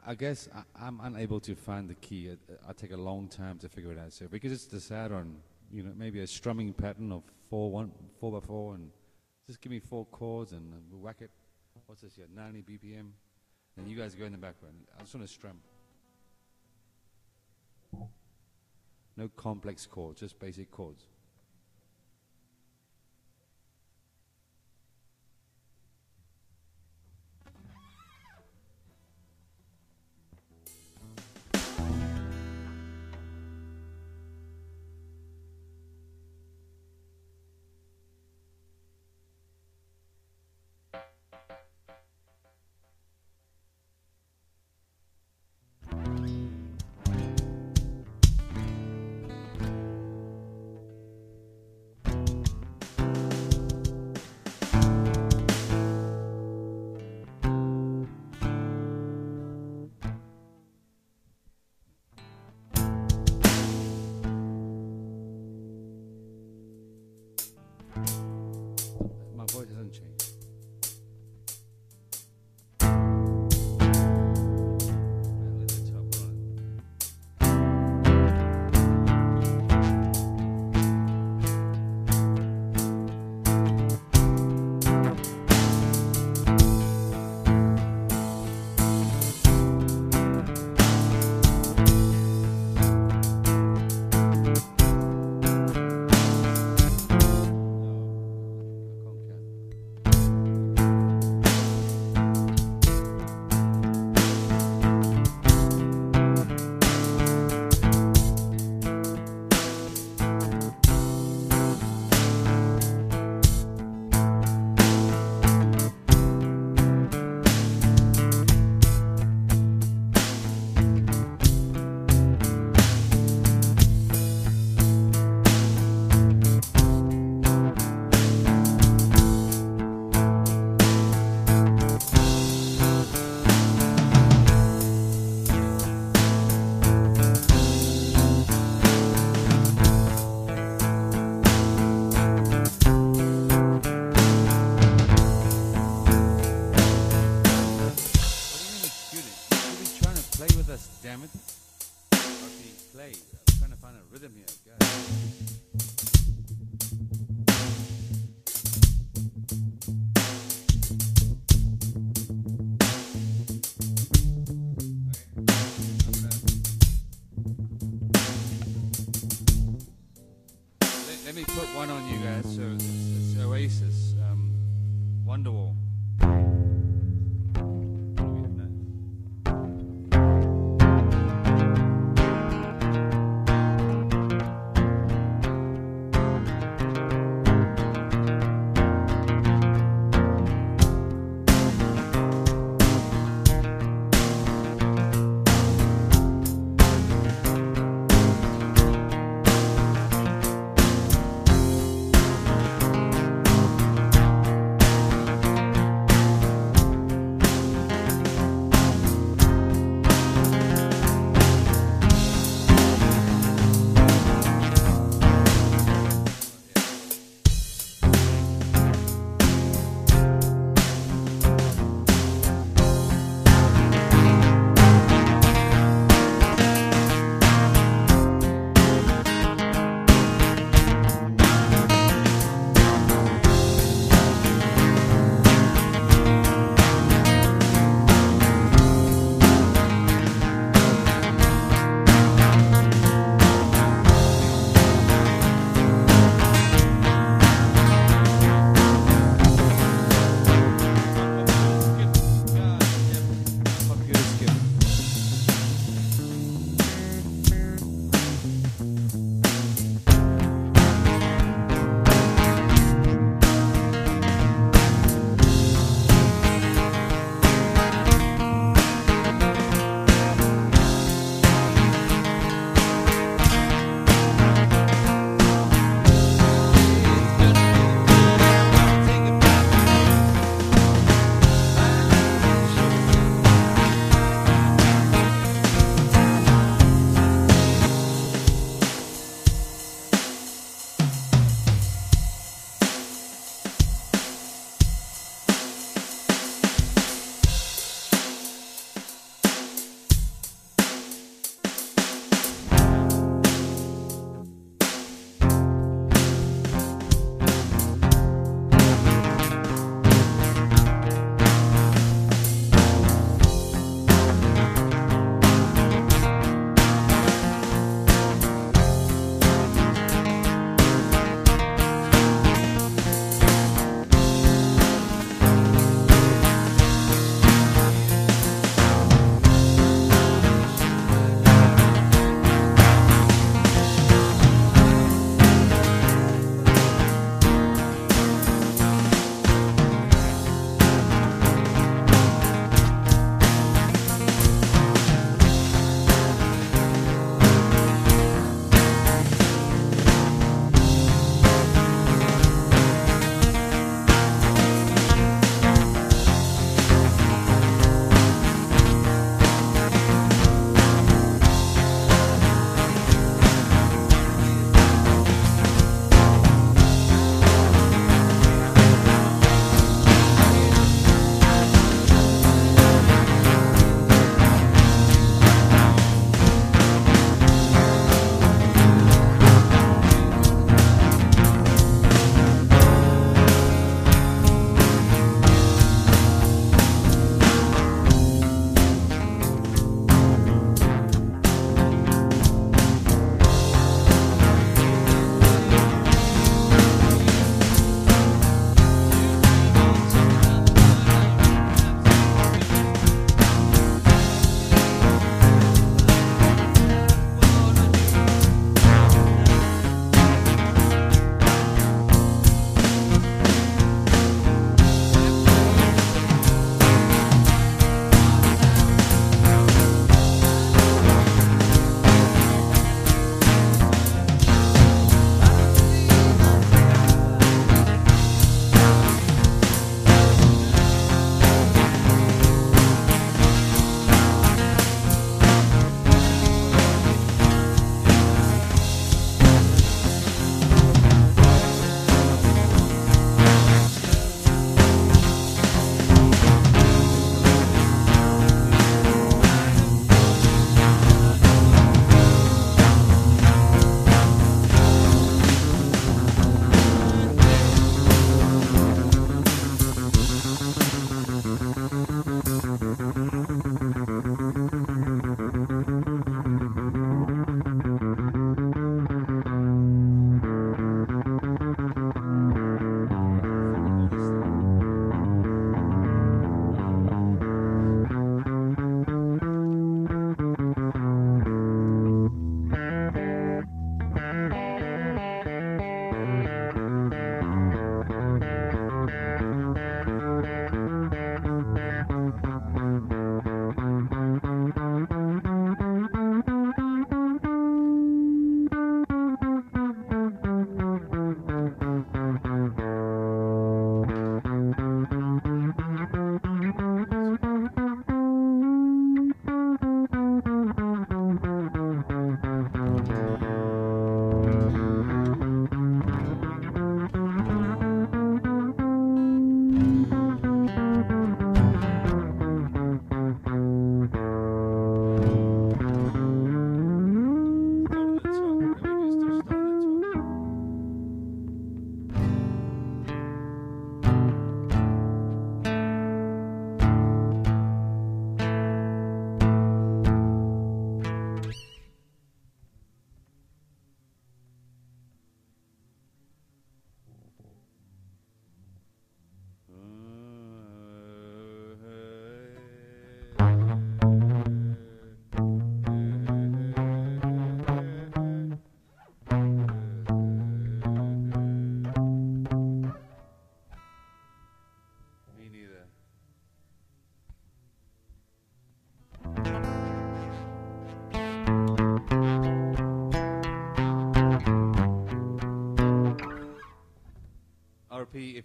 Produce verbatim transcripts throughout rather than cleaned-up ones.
I guess I, I'm unable to find the key. It, I take a long time to figure it out. So because it's decided on, you know, maybe a strumming pattern of four one four by four, and just give me four chords and uh, we'll whack it. What's this here? ninety B P M. And you guys go in the background. I just want to strum. No complex chords, just basic chords. My voice doesn't change. Well, at the top, hold on. Damn it. Okay, play. I'm trying to find a rhythm here, guys. Let, let me put one on you guys. So it's, it's Oasis, um, Wonderwall.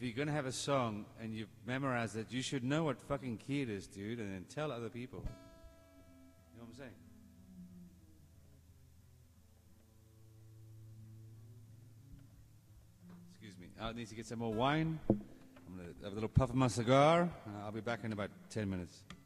if you're gonna have a song and you've memorized it, you should know what fucking key it is, dude, and then tell other people. You know what I'm saying? Excuse me. I need to get some more wine. I'm gonna have a little puff of my cigar. Uh, I'll be back in about ten minutes.